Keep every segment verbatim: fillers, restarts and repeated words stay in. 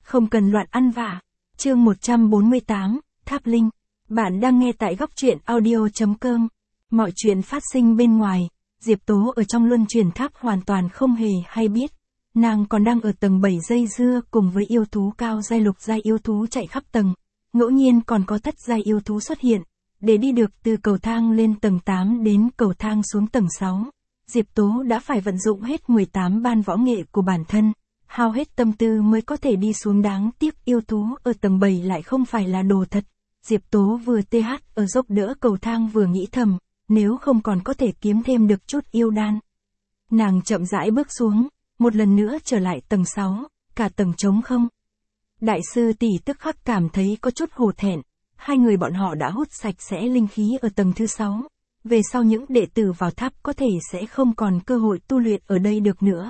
Không cần loạn ăn vạ. Chương một trăm bốn mươi tám, Tháp Linh. Bạn đang nghe tại góc truyện audio.com. Mọi chuyện phát sinh bên ngoài, Diệp Tố ở trong luân chuyển tháp hoàn toàn không hề hay biết. Nàng còn đang ở tầng bảy dây dưa cùng với yêu thú cao giai lục giai yêu thú chạy khắp tầng. Ngẫu nhiên còn có thất giai yêu thú xuất hiện. Để đi được từ cầu thang lên tầng tám đến cầu thang xuống tầng sáu. Diệp Tố đã phải vận dụng hết mười tám ban võ nghệ của bản thân. Hao hết tâm tư mới có thể đi xuống, đáng tiếc yêu thú ở tầng bảy lại không phải là đồ thật. Diệp Tố vừa th ở dốc đỡ cầu thang vừa nghĩ thầm, nếu không còn có thể kiếm thêm được chút yêu đan. Nàng chậm rãi bước xuống, một lần nữa trở lại tầng sáu, cả tầng trống không. Đại sư tỷ tức khắc cảm thấy có chút hổ thẹn, hai người bọn họ đã hút sạch sẽ linh khí ở tầng thứ sáu. Về sau những đệ tử vào tháp có thể sẽ không còn cơ hội tu luyện ở đây được nữa.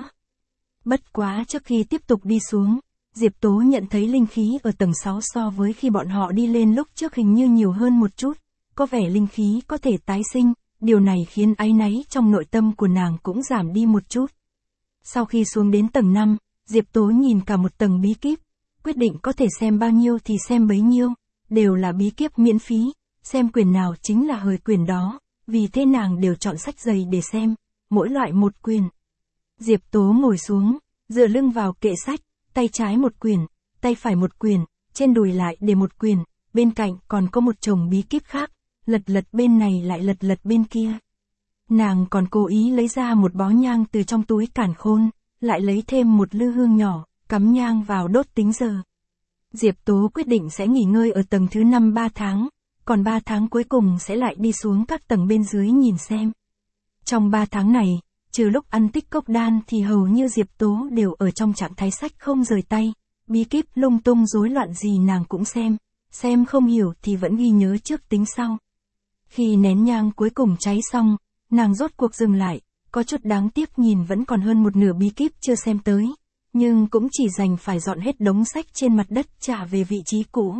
Bất quá trước khi tiếp tục đi xuống, Diệp Tố nhận thấy linh khí ở tầng sáu so với khi bọn họ đi lên lúc trước hình như nhiều hơn một chút, có vẻ linh khí có thể tái sinh, điều này khiến áy náy trong nội tâm của nàng cũng giảm đi một chút. Sau khi xuống đến tầng năm, Diệp Tố nhìn cả một tầng bí kíp, quyết định có thể xem bao nhiêu thì xem bấy nhiêu, đều là bí kíp miễn phí, xem quyển nào chính là hời quyển đó, vì thế nàng đều chọn sách dày để xem, mỗi loại một quyển. Diệp Tố ngồi xuống, dựa lưng vào kệ sách, tay trái một quyển, tay phải một quyển, trên đùi lại để một quyển, bên cạnh còn có một chồng bí kíp khác, lật lật bên này lại lật lật bên kia. Nàng còn cố ý lấy ra một bó nhang từ trong túi càn khôn, lại lấy thêm một lư hương nhỏ, cắm nhang vào đốt tính giờ. Diệp Tố quyết định sẽ nghỉ ngơi ở tầng thứ năm ba tháng, còn ba tháng cuối cùng sẽ lại đi xuống các tầng bên dưới nhìn xem. Trong ba tháng này, trừ lúc ăn tích cốc đan thì hầu như Diệp Tố đều ở trong trạng thái sách không rời tay, bí kíp lung tung rối loạn gì nàng cũng xem, xem không hiểu thì vẫn ghi nhớ trước tính sau. Khi nén nhang cuối cùng cháy xong, nàng rốt cuộc dừng lại, có chút đáng tiếc nhìn vẫn còn hơn một nửa bí kíp chưa xem tới, nhưng cũng chỉ dành phải dọn hết đống sách trên mặt đất trả về vị trí cũ.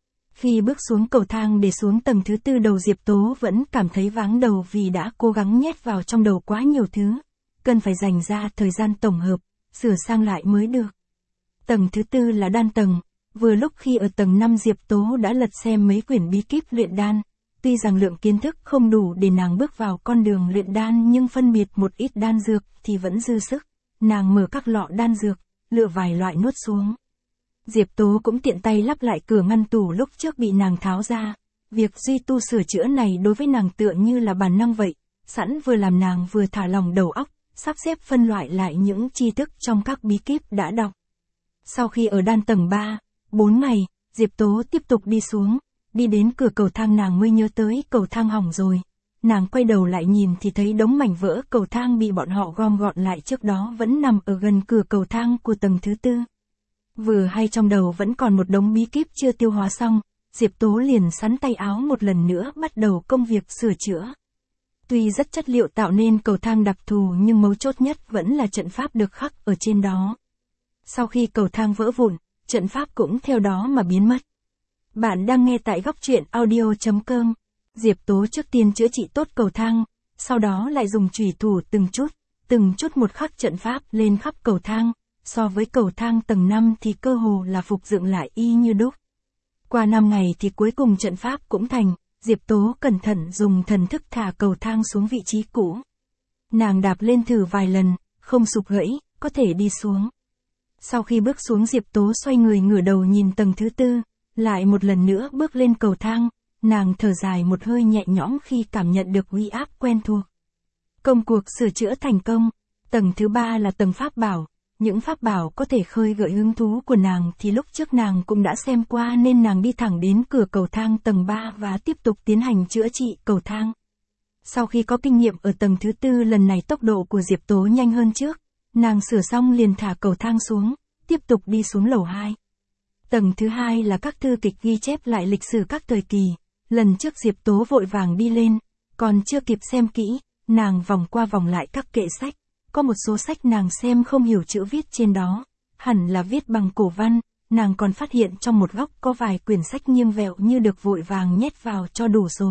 Khi bước xuống cầu thang để xuống tầng thứ tư, đầu Diệp Tố vẫn cảm thấy váng đầu vì đã cố gắng nhét vào trong đầu quá nhiều thứ, cần phải dành ra thời gian tổng hợp, sửa sang lại mới được. Tầng thứ tư là đan tầng, vừa lúc khi ở tầng năm Diệp Tố đã lật xem mấy quyển bí kíp luyện đan, tuy rằng lượng kiến thức không đủ để nàng bước vào con đường luyện đan nhưng phân biệt một ít đan dược thì vẫn dư sức, nàng mở các lọ đan dược, lựa vài loại nuốt xuống. Diệp Tố cũng tiện tay lắp lại cửa ngăn tủ lúc trước bị nàng tháo ra. Việc duy tu sửa chữa này đối với nàng tựa như là bản năng vậy, sẵn vừa làm nàng vừa thả lòng đầu óc, sắp xếp phân loại lại những tri thức trong các bí kíp đã đọc. Sau khi ở đan tầng ba, bốn ngày, Diệp Tố tiếp tục đi xuống, đi đến cửa cầu thang nàng mới nhớ tới cầu thang hỏng rồi. Nàng quay đầu lại nhìn thì thấy đống mảnh vỡ cầu thang bị bọn họ gom gọn lại trước đó vẫn nằm ở gần cửa cầu thang của tầng thứ tư. Vừa hay trong đầu vẫn còn một đống bí kíp chưa tiêu hóa xong, Diệp Tố liền sắn tay áo một lần nữa bắt đầu công việc sửa chữa. Tuy rất chất liệu tạo nên cầu thang đặc thù nhưng mấu chốt nhất vẫn là trận pháp được khắc ở trên đó. Sau khi cầu thang vỡ vụn, trận pháp cũng theo đó mà biến mất. Bạn đang nghe tại góc truyện audio.com. Diệp Tố trước tiên chữa trị tốt cầu thang, sau đó lại dùng chùy thủ từng chút, từng chút một khắc trận pháp lên khắp cầu thang. So với cầu thang tầng năm thì cơ hồ là phục dựng lại y như đúc. Qua năm ngày thì cuối cùng trận pháp cũng thành, Diệp Tố cẩn thận dùng thần thức thả cầu thang xuống vị trí cũ. Nàng đạp lên thử vài lần, không sụp gãy, có thể đi xuống. Sau khi bước xuống Diệp Tố xoay người ngửa đầu nhìn tầng thứ tư, lại một lần nữa bước lên cầu thang, nàng thở dài một hơi nhẹ nhõm khi cảm nhận được uy áp quen thuộc. Công cuộc sửa chữa thành công, tầng thứ ba là tầng pháp bảo. Những pháp bảo có thể khơi gợi hứng thú của nàng thì lúc trước nàng cũng đã xem qua nên nàng đi thẳng đến cửa cầu thang tầng ba và tiếp tục tiến hành chữa trị cầu thang. Sau khi có kinh nghiệm ở tầng thứ tư, lần này tốc độ của Diệp Tố nhanh hơn trước, nàng sửa xong liền thả cầu thang xuống, tiếp tục đi xuống lầu hai. Tầng thứ hai là các thư kịch ghi chép lại lịch sử các thời kỳ, lần trước Diệp Tố vội vàng đi lên, còn chưa kịp xem kỹ, nàng vòng qua vòng lại các kệ sách. Có một số sách nàng xem không hiểu chữ viết trên đó, hẳn là viết bằng cổ văn, nàng còn phát hiện trong một góc có vài quyển sách nghiêng vẹo như được vội vàng nhét vào cho đủ số.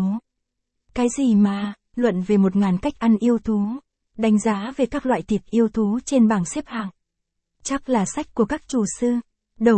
Cái gì mà, luận về một ngàn cách ăn yêu thú, đánh giá về các loại thịt yêu thú trên bảng xếp hạng. Chắc là sách của các chủ sư, đầu bếp,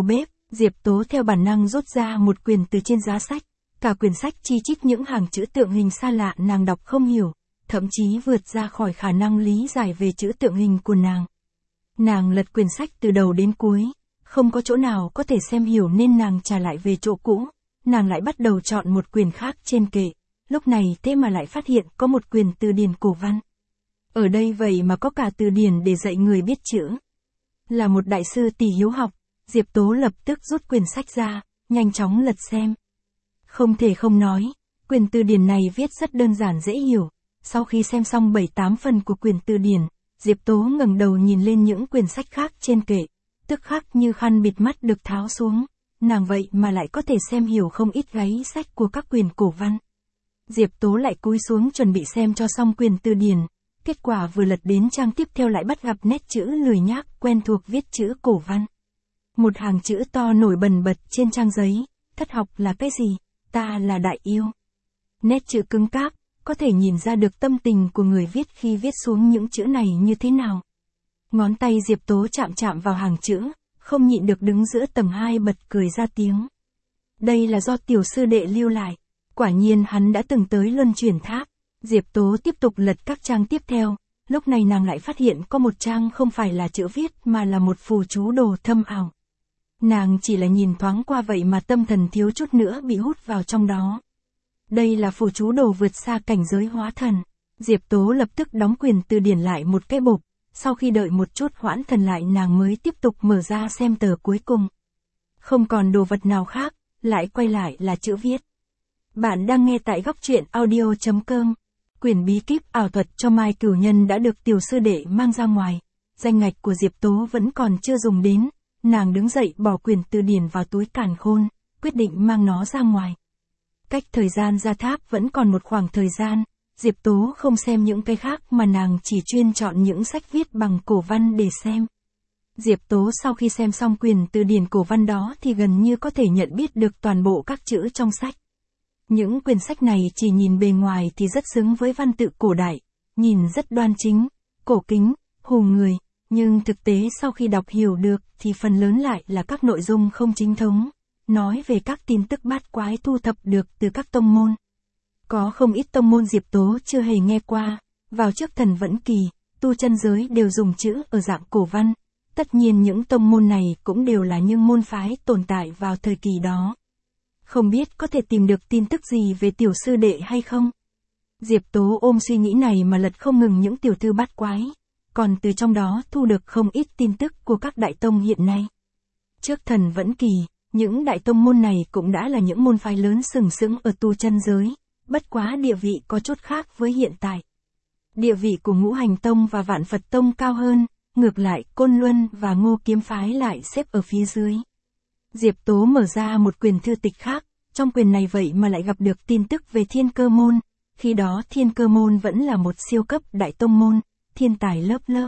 Diệp Tố theo bản năng rút ra một quyển từ trên giá sách, cả quyển sách chi chít những hàng chữ tượng hình xa lạ nàng đọc không hiểu, thậm chí vượt ra khỏi khả năng lý giải về chữ tượng hình của nàng. Nàng lật quyển sách từ đầu đến cuối, không có chỗ nào có thể xem hiểu nên nàng trả lại về chỗ cũ, nàng lại bắt đầu chọn một quyển khác trên kệ, lúc này thế mà lại phát hiện có một quyển từ điển cổ văn. Ở đây vậy mà có cả từ điển để dạy người biết chữ. Là một đại sư tỷ hiếu học, Diệp Tố lập tức rút quyển sách ra, nhanh chóng lật xem. Không thể không nói, quyển từ điển này viết rất đơn giản dễ hiểu. Sau khi xem xong bảy tám phần của quyển từ điển, Diệp Tố ngẩng đầu nhìn lên những quyển sách khác trên kệ, tức khắc như khăn bịt mắt được tháo xuống, nàng vậy mà lại có thể xem hiểu không ít gáy sách của các quyển cổ văn. Diệp Tố lại cúi xuống chuẩn bị xem cho xong quyển từ điển, kết quả vừa lật đến trang tiếp theo lại bắt gặp nét chữ lười nhác quen thuộc viết chữ cổ văn. Một hàng chữ to nổi bần bật trên trang giấy, thất học là cái gì, ta là đại yêu. Nét chữ cứng cáp, có thể nhìn ra được tâm tình của người viết khi viết xuống những chữ này như thế nào. Ngón tay Diệp Tố chạm chạm vào hàng chữ, không nhịn được đứng giữa tầng hai bật cười ra tiếng. Đây là do tiểu sư đệ lưu lại, quả nhiên hắn đã từng tới luân chuyển tháp. Diệp Tố tiếp tục lật các trang tiếp theo, lúc này nàng lại phát hiện có một trang không phải là chữ viết mà là một phù chú đồ thâm ảo. Nàng chỉ là nhìn thoáng qua vậy mà tâm thần thiếu chút nữa bị hút vào trong đó. Đây là phù chú đồ vượt xa cảnh giới hóa thần. Diệp Tố lập tức đóng quyển từ điển lại một cái bộp, sau khi đợi một chút hoãn thần lại nàng mới tiếp tục mở ra xem tờ cuối cùng. Không còn đồ vật nào khác, lại quay lại là chữ viết. Bạn đang nghe tại góc truyện audio chấm com. Quyển bí kíp ảo thuật cho Mai Cửu Nhân đã được tiểu sư đệ mang ra ngoài. Danh ngạch của Diệp Tố vẫn còn chưa dùng đến, nàng đứng dậy bỏ quyển từ điển vào túi càn khôn, quyết định mang nó ra ngoài. Cách thời gian ra tháp vẫn còn một khoảng thời gian, Diệp Tố không xem những cái khác mà nàng chỉ chuyên chọn những sách viết bằng cổ văn để xem. Diệp Tố sau khi xem xong quyển từ điển cổ văn đó thì gần như có thể nhận biết được toàn bộ các chữ trong sách. Những quyển sách này chỉ nhìn bề ngoài thì rất xứng với văn tự cổ đại, nhìn rất đoan chính, cổ kính, hù người, nhưng thực tế sau khi đọc hiểu được thì phần lớn lại là các nội dung không chính thống, nói về các tin tức bát quái thu thập được từ các tông môn. Có không ít tông môn Diệp Tố chưa hề nghe qua, vào trước thần vẫn kỳ, tu chân giới đều dùng chữ ở dạng cổ văn, tất nhiên những tông môn này cũng đều là những môn phái tồn tại vào thời kỳ đó. Không biết có thể tìm được tin tức gì về tiểu sư đệ hay không? Diệp Tố ôm suy nghĩ này mà lật không ngừng những tiểu thư bát quái, còn từ trong đó thu được không ít tin tức của các đại tông hiện nay. Trước thần vẫn kỳ, những đại tông môn này cũng đã là những môn phái lớn sừng sững ở tu chân giới, bất quá địa vị có chút khác với hiện tại. Địa vị của Ngũ Hành Tông và Vạn Phật Tông cao hơn, ngược lại Côn Luân và Ngô Kiếm phái lại xếp ở phía dưới. Diệp Tố mở ra một quyển thư tịch khác, trong quyển này vậy mà lại gặp được tin tức về Thiên Cơ Môn, khi đó Thiên Cơ Môn vẫn là một siêu cấp đại tông môn, thiên tài lớp lớp.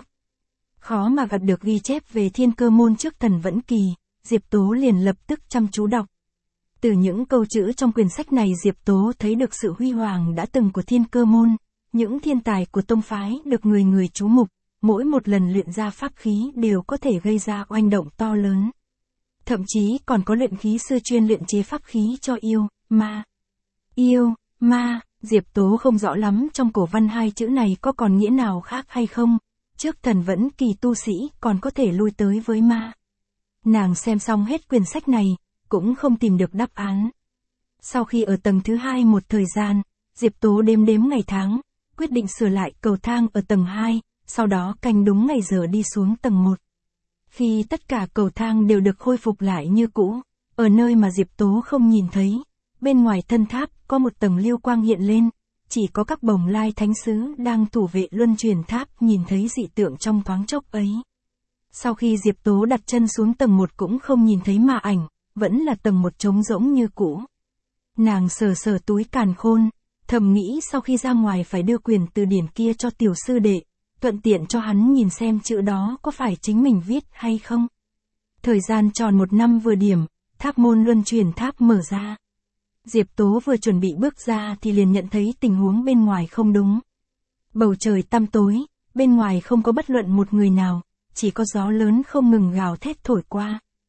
Khó mà gặp được ghi chép về Thiên Cơ Môn trước thần vẫn kỳ, Diệp Tố liền lập tức chăm chú đọc. Từ những câu chữ trong quyển sách này Diệp Tố thấy được sự huy hoàng đã từng của Thiên Cơ Môn, những thiên tài của tông phái được người người chú mục, mỗi một lần luyện ra pháp khí đều có thể gây ra oanh động to lớn. Thậm chí còn có luyện khí sư chuyên luyện chế pháp khí cho yêu, ma. Yêu, ma, Diệp Tố không rõ lắm trong cổ văn hai chữ này có còn nghĩa nào khác hay không, trước thần vẫn kỳ tu sĩ còn có thể lui tới với ma. Nàng xem xong hết quyển sách này, cũng không tìm được đáp án. Sau khi ở tầng thứ hai một thời gian, Diệp Tố đếm đếm ngày tháng, quyết định sửa lại cầu thang ở tầng hai, sau đó canh đúng ngày giờ đi xuống tầng một. Khi tất cả cầu thang đều được khôi phục lại như cũ, ở nơi mà Diệp Tố không nhìn thấy, bên ngoài thân tháp có một tầng lưu quang hiện lên, chỉ có các bồng lai thánh sứ đang thủ vệ luân chuyển tháp nhìn thấy dị tượng trong thoáng chốc ấy. Sau khi Diệp Tố đặt chân xuống tầng một cũng không nhìn thấy ma ảnh, vẫn là tầng một trống rỗng như cũ. Nàng sờ sờ túi càn khôn, thầm nghĩ sau khi ra ngoài phải đưa quyển từ điển kia cho tiểu sư đệ, thuận tiện cho hắn nhìn xem chữ đó có phải chính mình viết hay không. Thời gian tròn một năm vừa điểm, tháp môn luân chuyển tháp mở ra. Diệp Tố vừa chuẩn bị bước ra thì liền nhận thấy tình huống bên ngoài không đúng. Bầu trời tăm tối, bên ngoài không có bất luận một người nào, chỉ có gió lớn không ngừng gào thét thổi qua.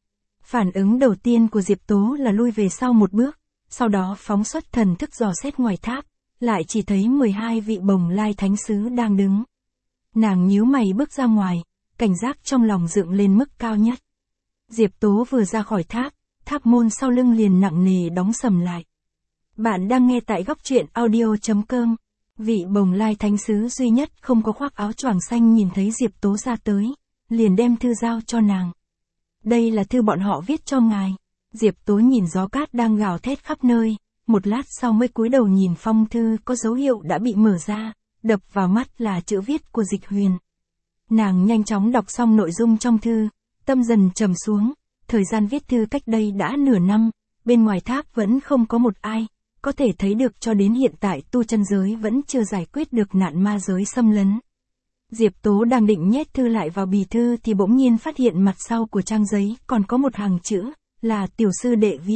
Phản ứng đầu tiên của Diệp Tố là lui về sau một bước, sau đó phóng xuất thần thức dò xét ngoài tháp, lại chỉ thấy mười hai vị Bồng Lai Thánh Sứ đang đứng. Nàng nhíu mày bước ra ngoài, cảnh giác trong lòng dựng lên mức cao nhất. Diệp Tố vừa ra khỏi tháp, tháp môn sau lưng liền nặng nề đóng sầm lại. Bạn đang nghe tại góc truyện audio chấm com. Vị Bồng Lai Thánh Sứ duy nhất không có khoác áo choàng xanh nhìn thấy Diệp Tố ra tới, liền đem thư giao cho nàng. Đây là thư bọn họ viết cho ngài. Diệp Tố nhìn gió cát đang gào thét khắp nơi, một lát sau mới cúi đầu nhìn phong thư có dấu hiệu đã bị mở ra, đập vào mắt là chữ viết của Dịch Huyền. Nàng nhanh chóng đọc xong nội dung trong thư, tâm dần trầm xuống, thời gian viết thư cách đây đã nửa năm, bên ngoài tháp vẫn không có một ai, có thể thấy được cho đến hiện tại tu chân giới vẫn chưa giải quyết được nạn ma giới xâm lấn. Diệp Tố đang định nhét thư lại vào bì thư thì bỗng nhiên phát hiện mặt sau của trang giấy còn có một hàng chữ, là tiểu sư đệ viết.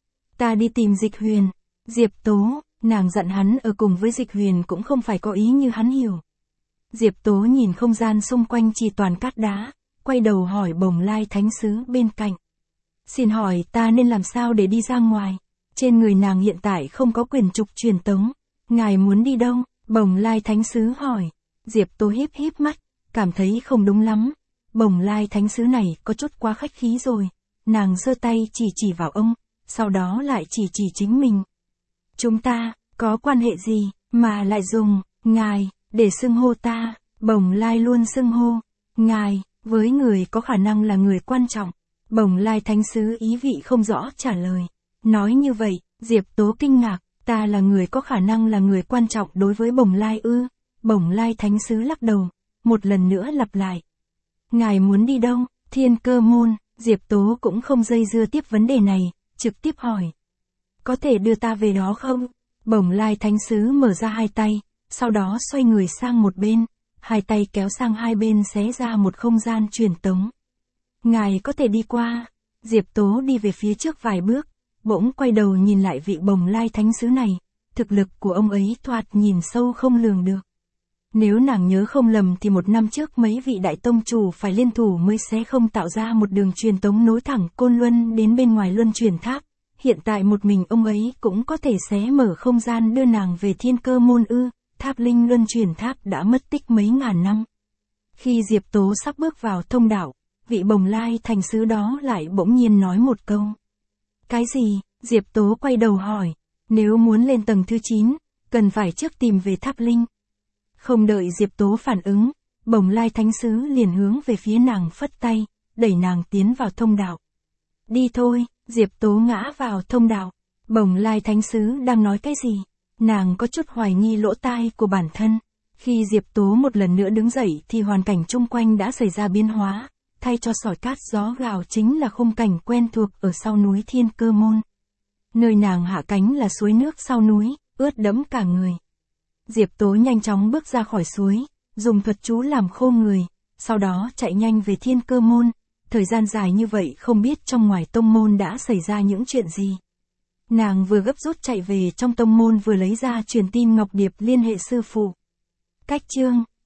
Ta đi tìm Dịch Huyền. Diệp Tố, nàng dặn hắn ở cùng với Dịch Huyền cũng không phải có ý như hắn hiểu. Diệp Tố nhìn không gian xung quanh chỉ toàn cát đá, quay đầu hỏi Bồng Lai Thánh Sứ bên cạnh. Xin hỏi ta nên làm sao để đi ra ngoài? Trên người nàng hiện tại không có quyền trục truyền tống. Ngài muốn đi đâu? Bồng Lai Thánh Sứ hỏi. Diệp Tố híp híp mắt, cảm thấy không đúng lắm. Bồng Lai Thánh Sứ này có chút quá khách khí rồi. Nàng giơ tay chỉ chỉ vào ông, sau đó lại chỉ chỉ chính mình. Chúng ta, có quan hệ gì, mà lại dùng, ngài, để xưng hô ta? Bồng Lai luôn xưng hô, ngài, với người có khả năng là người quan trọng. Bồng Lai Thánh Sứ ý vị không rõ trả lời. Nói như vậy, Diệp Tố kinh ngạc, ta là người có khả năng là người quan trọng đối với Bồng Lai ư? Bồng Lai Thánh Sứ lắc đầu, một lần nữa lặp lại. Ngài muốn đi đâu? Thiên Cơ Môn. Diệp Tố cũng không dây dưa tiếp vấn đề này, trực tiếp hỏi. Có thể đưa ta về đó không? Bồng Lai Thánh Sứ mở ra hai tay, sau đó xoay người sang một bên, hai tay kéo sang hai bên xé ra một không gian truyền tống. Ngài có thể đi qua. Diệp Tố đi về phía trước vài bước, bỗng quay đầu nhìn lại vị Bồng Lai Thánh Sứ này, thực lực của ông ấy thoạt nhìn sâu không lường được. Nếu nàng nhớ không lầm thì một năm trước mấy vị đại tông chủ phải liên thủ mới sẽ không tạo ra một đường truyền tống nối thẳng Côn Luân đến bên ngoài Luân Chuyển Tháp. Hiện tại một mình ông ấy cũng có thể xé mở không gian đưa nàng về Thiên Cơ Môn ư? Tháp Linh Luân Chuyển Tháp đã mất tích mấy ngàn năm. Khi Diệp Tố sắp bước vào thông đạo, vị Bồng Lai Thánh Sứ đó lại bỗng nhiên nói một câu. Cái gì? Diệp Tố quay đầu hỏi. Nếu muốn lên tầng thứ chín, cần phải trước tìm về Tháp Linh. Không đợi Diệp Tố phản ứng, Bồng Lai Thánh Sứ liền hướng về phía nàng phất tay, đẩy nàng tiến vào thông đạo. Đi thôi. Diệp Tố ngã vào thông đạo. Bồng Lai Thánh Sứ đang nói cái gì? Nàng có chút hoài nghi lỗ tai của bản thân. Khi Diệp Tố một lần nữa đứng dậy thì hoàn cảnh chung quanh đã xảy ra biến hóa, thay cho sỏi cát gió gào chính là khung cảnh quen thuộc ở sau núi Thiên Cơ Môn. Nơi nàng hạ cánh là suối nước sau núi, ướt đẫm cả người. Diệp Tố nhanh chóng bước ra khỏi suối, dùng thuật chú làm khô người, sau đó chạy nhanh về Thiên Cơ Môn. Thời gian dài như vậy không biết trong ngoài tông môn đã xảy ra những chuyện gì. Nàng vừa gấp rút chạy về trong tông môn vừa lấy ra truyền tin ngọc điệp liên hệ sư phụ. Cách chương